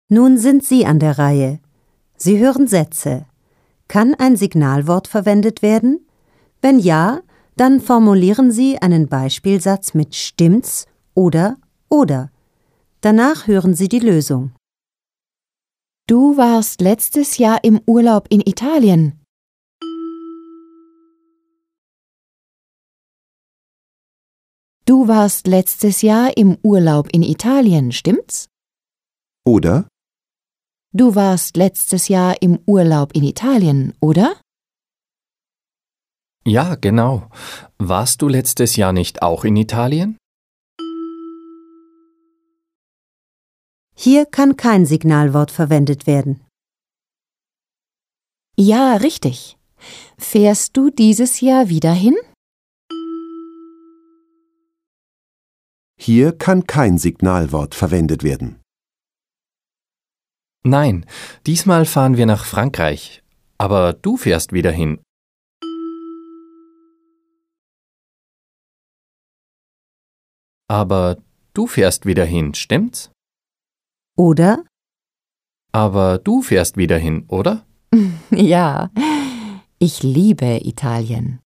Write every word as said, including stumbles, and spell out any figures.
Nun sind Sie an der Reihe. Sie hören Sätze. Kann ein Signalwort verwendet werden? Wenn ja, dann formulieren Sie einen Beispielsatz mit stimmt's oder oder. Danach hören Sie die Lösung. Du warst letztes Jahr im Urlaub in Italien. Du warst letztes Jahr im Urlaub in Italien, stimmt's? Oder Du warst letztes Jahr im Urlaub in Italien, oder? Ja, genau. Warst du letztes Jahr nicht auch in Italien? Hier kann kein Signalwort verwendet werden. Ja, richtig. Fährst du dieses Jahr wieder hin? hier kann kein Signalwort verwendet werden. Nein, diesmal fahren wir nach Frankreich. Aber du fährst wieder hin. Aber du fährst wieder hin, stimmt's? Oder Aber du fährst wieder hin, oder? Ja, ich liebe Italien.